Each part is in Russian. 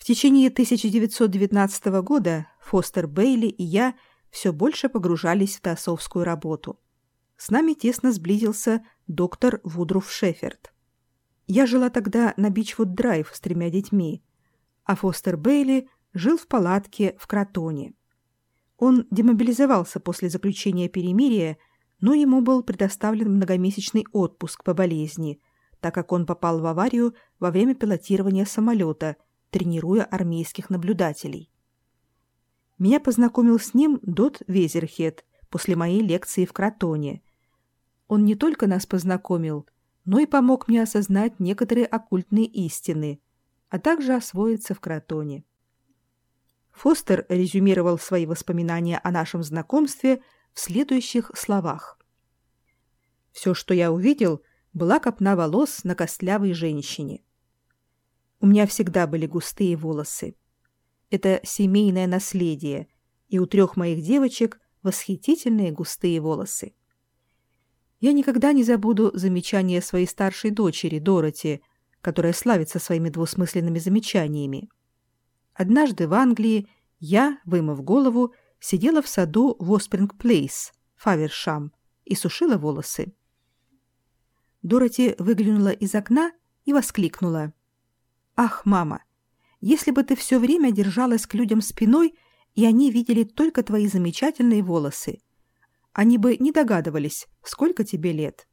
В течение 1919 года Фостер Бейли и я все больше погружались в теософскую работу. С нами тесно сблизился доктор Вудруф Шеферд. Я жила тогда на Бичвуд-драйв с 3 детьми, а Фостер Бейли жил в палатке в Кротоне. Он демобилизовался после заключения перемирия, но ему был предоставлен многомесячный отпуск по болезни, так как он попал в аварию во время пилотирования самолета, тренируя армейских наблюдателей. Меня познакомил с ним Дот Везерхед после моей лекции в Кротоне. Он не только нас познакомил, но и помог мне осознать некоторые оккультные истины, а также освоиться в Кротоне. Фостер резюмировал свои воспоминания о нашем знакомстве в следующих словах. «Все, что я увидел, была копна волос на костлявой женщине. У меня всегда были густые волосы. Это семейное наследие, и у 3 моих девочек восхитительные густые волосы. Я никогда не забуду замечание своей старшей дочери Дороти, которая славится своими двусмысленными замечаниями. Однажды в Англии я, вымыв голову, сидела в саду в Оспринг-Плейс, Фавершам, и сушила волосы. Дороти выглянула из окна и воскликнула: «Ах, мама, если бы ты все время держалась к людям спиной, и они видели только твои замечательные волосы, они бы не догадывались, сколько тебе лет».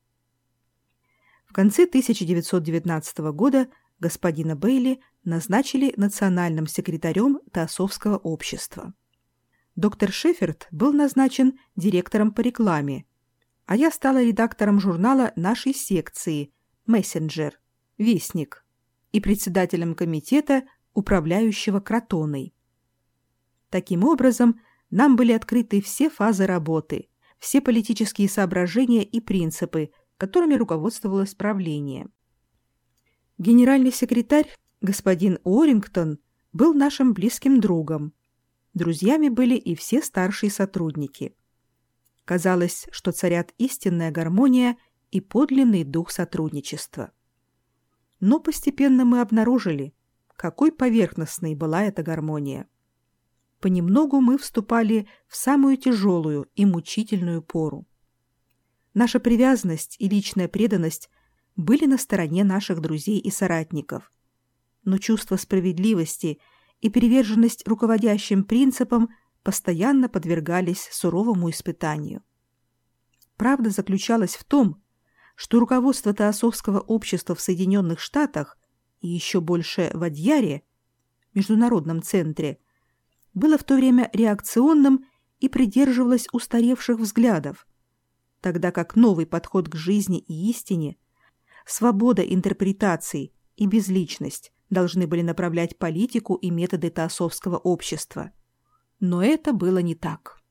В конце 1919 года господина Бейли назначили национальным секретарем Теософского общества. Доктор Шеферд был назначен директором по рекламе, а я стала редактором журнала нашей секции «Мессенджер», «Вестник» и председателем комитета, управляющего Кротоной. Таким образом, нам были открыты все фазы работы, все политические соображения и принципы, которыми руководствовалось правление. Генеральный секретарь, господин Уоррингтон, был нашим близким другом. Друзьями были и все старшие сотрудники. Казалось, что царят истинная гармония и подлинный дух сотрудничества. Но постепенно мы обнаружили, какой поверхностной была эта гармония. Понемногу мы вступали в самую тяжелую и мучительную пору. Наша привязанность и личная преданность были на стороне наших друзей и соратников, но чувство справедливости и приверженность руководящим принципам постоянно подвергались суровому испытанию. Правда заключалась в том, что руководство Теософского общества в Соединенных Штатах и еще больше в Адьяре, международном центре, было в то время реакционным и придерживалось устаревших взглядов, тогда как новый подход к жизни и истине, свобода интерпретаций и безличность должны были направлять политику и методы Теософского общества. Но это было не так.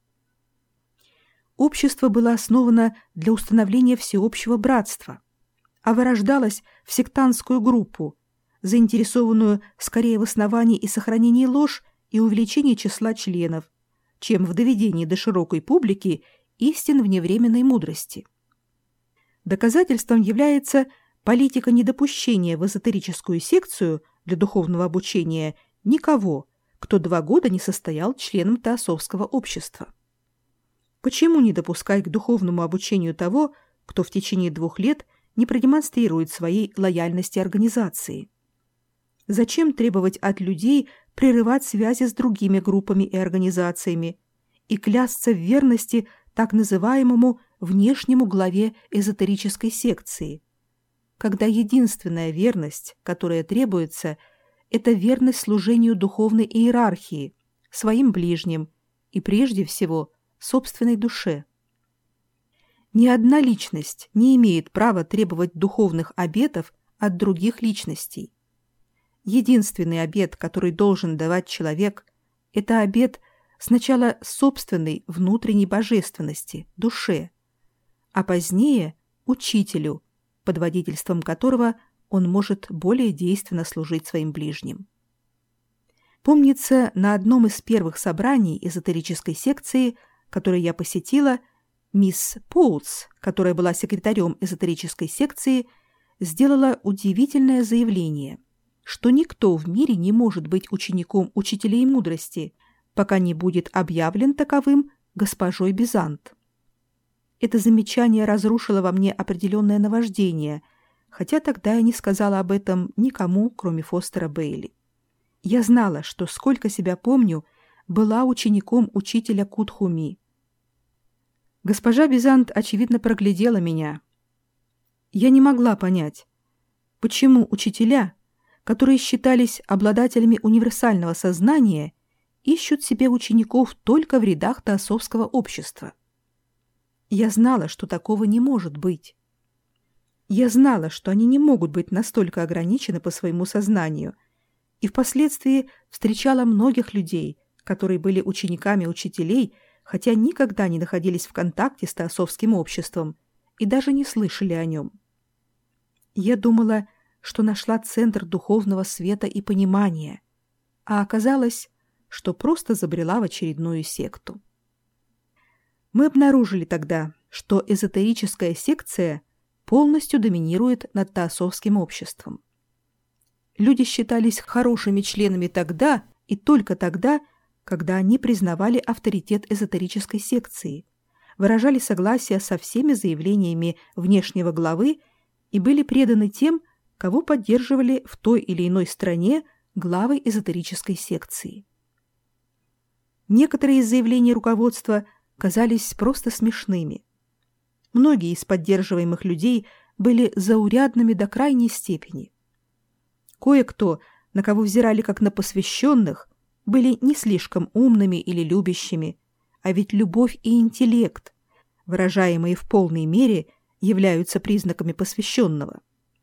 Общество было основано для установления всеобщего братства, а вырождалось в сектантскую группу, заинтересованную скорее в основании и сохранении ложь и увеличении числа членов, чем в доведении до широкой публики истин вневременной мудрости. Доказательством является политика недопущения в эзотерическую секцию для духовного обучения никого, кто 2 года не состоял членом Теософского общества. Почему не допускать к духовному обучению того, кто в течение 2 лет не продемонстрирует своей лояльности организации? Зачем требовать от людей прерывать связи с другими группами и организациями и клясться в верности так называемому внешнему главе эзотерической секции, когда единственная верность, которая требуется, это верность служению духовной иерархии, своим ближним и, прежде всего, собственной душе? Ни одна личность не имеет права требовать духовных обетов от других личностей. Единственный обет, который должен давать человек, это обет сначала собственной внутренней божественности, душе, а позднее учителю, под водительством которого он может более действенно служить своим ближним. Помнится, на одном из первых собраний эзотерической секции, которое я посетила, мисс Поутс, которая была секретарем эзотерической секции, сделала удивительное заявление, что никто в мире не может быть учеником учителей мудрости, пока не будет объявлен таковым госпожой Бизант. Это замечание разрушило во мне определенное наваждение, хотя тогда я не сказала об этом никому, кроме Фостера Бейли. Я знала, что, сколько себя помню, была учеником учителя Кутхуми. Госпожа Бизант, очевидно, проглядела меня. Я не могла понять, почему учителя, которые считались обладателями универсального сознания, ищут себе учеников только в рядах теософского общества. Я знала, что такого не может быть. Я знала, что они не могут быть настолько ограничены по своему сознанию, и впоследствии встречала многих людей, которые были учениками учителей, хотя никогда не находились в контакте с теософским обществом и даже не слышали о нем. Я думала, что нашла центр духовного света и понимания, а оказалось, что просто забрела в очередную секту. Мы обнаружили тогда, что эзотерическая секция полностью доминирует над теософским обществом. Люди считались хорошими членами тогда и только тогда, когда они признавали авторитет эзотерической секции, выражали согласие со всеми заявлениями внешнего главы и были преданы тем, кого поддерживали в той или иной стране главы эзотерической секции. Некоторые из заявлений руководства казались просто смешными. Многие из поддерживаемых людей были заурядными до крайней степени. Кое-кто, на кого взирали как на посвященных, были не слишком умными или любящими, а ведь любовь и интеллект, выражаемые в полной мере, являются признаками посвященного.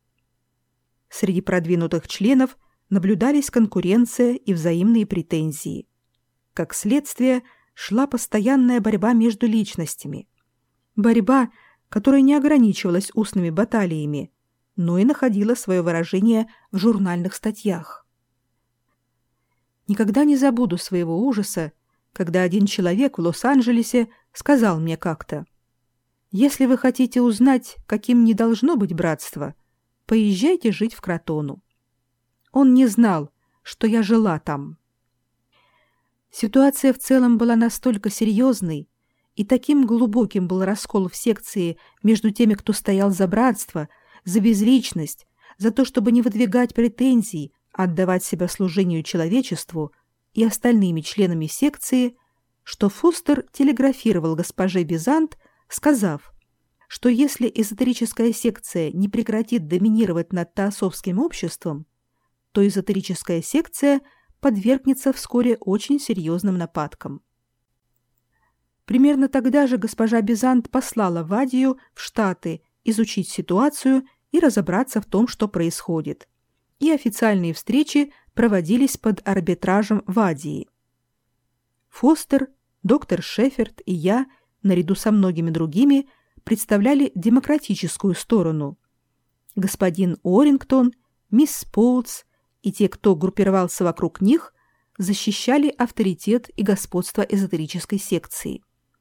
Среди продвинутых членов наблюдались конкуренция и взаимные претензии. Как следствие, шла постоянная борьба между личностями. Борьба, которая не ограничивалась устными баталиями, но и находила свое выражение в журнальных статьях. Никогда не забуду своего ужаса, когда один человек в Лос-Анджелесе сказал мне как-то: «Если вы хотите узнать, каким не должно быть братство, поезжайте жить в Кротону». Он не знал, что я жила там. Ситуация в целом была настолько серьезной, и таким глубоким был раскол в секции между теми, кто стоял за братство, за безличность, за то, чтобы не выдвигать претензий, а отдавать себя служению человечеству, и остальными членами секции, что Фостер телеграфировал госпоже Бизант, сказав, что если эзотерическая секция не прекратит доминировать над теософским обществом, то эзотерическая секция подвергнется вскоре очень серьезным нападкам. Примерно тогда же госпожа Бизант послала Вадию в Штаты изучить ситуацию и разобраться в том, что происходит. И официальные встречи проводились под арбитражем Вадии. Фостер, доктор Шеферд и я, наряду со многими другими, представляли демократическую сторону. Господин Уоррингтон, мисс Поутс и те, кто группировался вокруг них, защищали авторитет и господство эзотерической секции.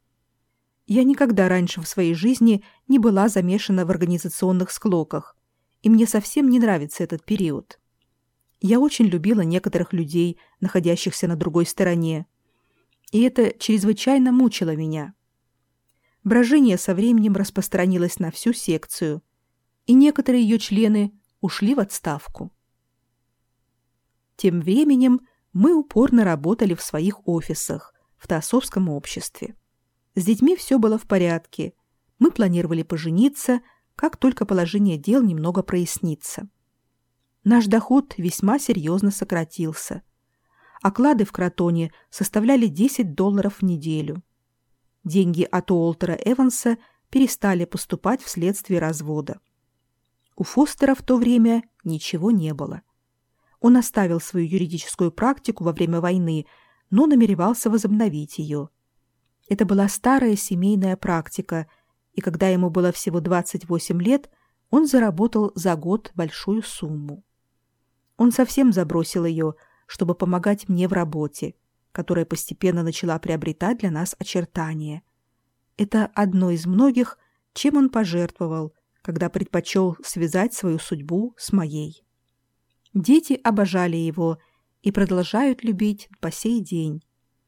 Я никогда раньше в своей жизни не была замешана в организационных склоках, и мне совсем не нравится этот период. Я очень любила некоторых людей, находящихся на другой стороне, и это чрезвычайно мучило меня. Брожение со временем распространилось на всю секцию, и некоторые ее члены ушли в отставку. Тем временем мы упорно работали в своих офисах, в теософском обществе. С детьми все было в порядке. Мы планировали пожениться, как только положение дел немного прояснится. Наш доход весьма серьезно сократился. Оклады в Кротоне составляли $10 в неделю. Деньги от Уолтера Эванса перестали поступать вследствие развода. У Фостера в то время ничего не было. Он оставил свою юридическую практику во время войны, но намеревался возобновить ее. Это была старая семейная практика, и когда ему было всего 28 лет, он заработал за год большую сумму. Он совсем забросил ее, чтобы помогать мне в работе, которая постепенно начала приобретать для нас очертания. Это одно из многих, чем он пожертвовал, когда предпочел связать свою судьбу с моей. Дети обожали его и продолжают любить по сей день.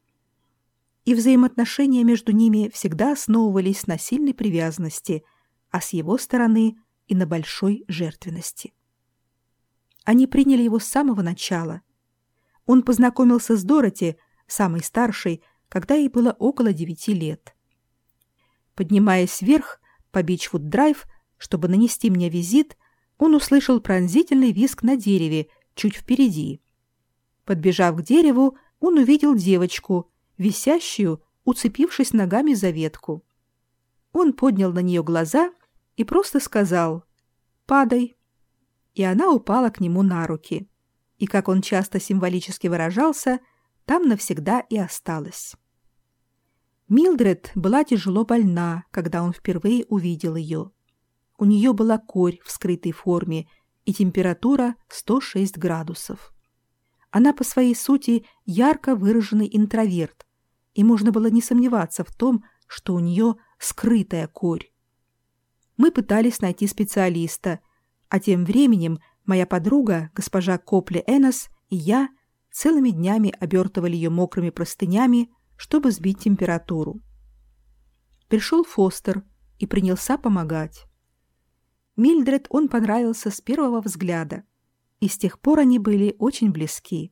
И взаимоотношения между ними всегда основывались на сильной привязанности, а с его стороны и на большой жертвенности. Они приняли его с самого начала. Он познакомился с Дороти, самой старшей, когда ей было около 9 лет. Поднимаясь вверх по Бичвуд-драйв, чтобы нанести мне визит, он услышал пронзительный визг на дереве чуть впереди. Подбежав к дереву, он увидел девочку, висящую, уцепившись ногами за ветку. Он поднял на нее глаза и просто сказал: «Падай». И она упала к нему на руки. И, как он часто символически выражался, там навсегда и осталась. Милдред была тяжело больна, когда он впервые увидел ее. У нее была корь в скрытой форме и температура 106 градусов. Она по своей сути ярко выраженный интроверт, и можно было не сомневаться в том, что у нее скрытая корь. Мы пытались найти специалиста, а тем временем моя подруга, госпожа Копли-Энос, и я целыми днями обертывали ее мокрыми простынями, чтобы сбить температуру. Пришел Фостер и принялся помогать. Милдред он понравился с первого взгляда, и с тех пор они были очень близки.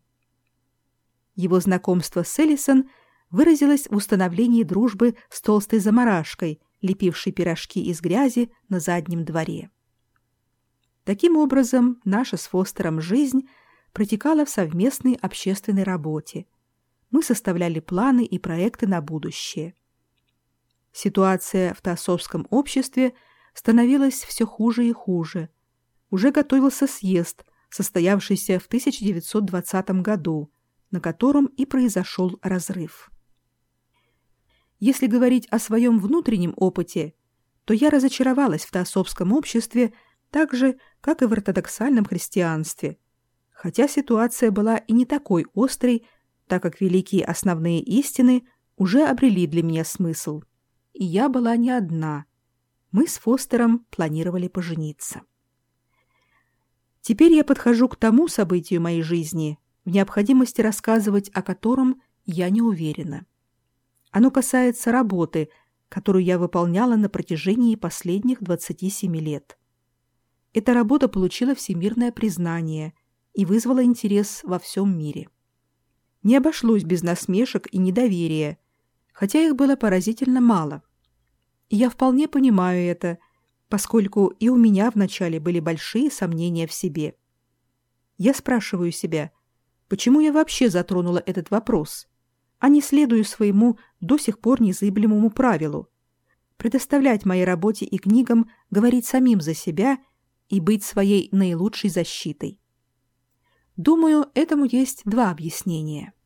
Его знакомство с Эллисон выразилось в установлении дружбы с толстой заморашкой, лепившей пирожки из грязи на заднем дворе. Таким образом, наша с Фостером жизнь протекала в совместной общественной работе. Мы составляли планы и проекты на будущее. Ситуация в теософском обществе становилась все хуже и хуже. Уже готовился съезд, состоявшийся в 1920 году, на котором и произошел разрыв. Если говорить о своем внутреннем опыте, то я разочаровалась в теософском обществе так же, как и в ортодоксальном христианстве, хотя ситуация была и не такой острой, так как великие основные истины уже обрели для меня смысл. И я была не одна. Мы с Фостером планировали пожениться. Теперь я подхожу к тому событию моей жизни, в необходимости рассказывать о котором я не уверена. Оно касается работы, которую я выполняла на протяжении последних 27 лет. Эта работа получила всемирное признание и вызвала интерес во всем мире. Не обошлось без насмешек и недоверия, хотя их было поразительно мало. И я вполне понимаю это, поскольку и у меня вначале были большие сомнения в себе. Я спрашиваю себя, почему я вообще затронула этот вопрос, а не следую своему до сих пор незыблемому правилу – предоставлять моей работе и книгам говорить самим за себя и быть своей наилучшей защитой. Думаю, этому есть два объяснения.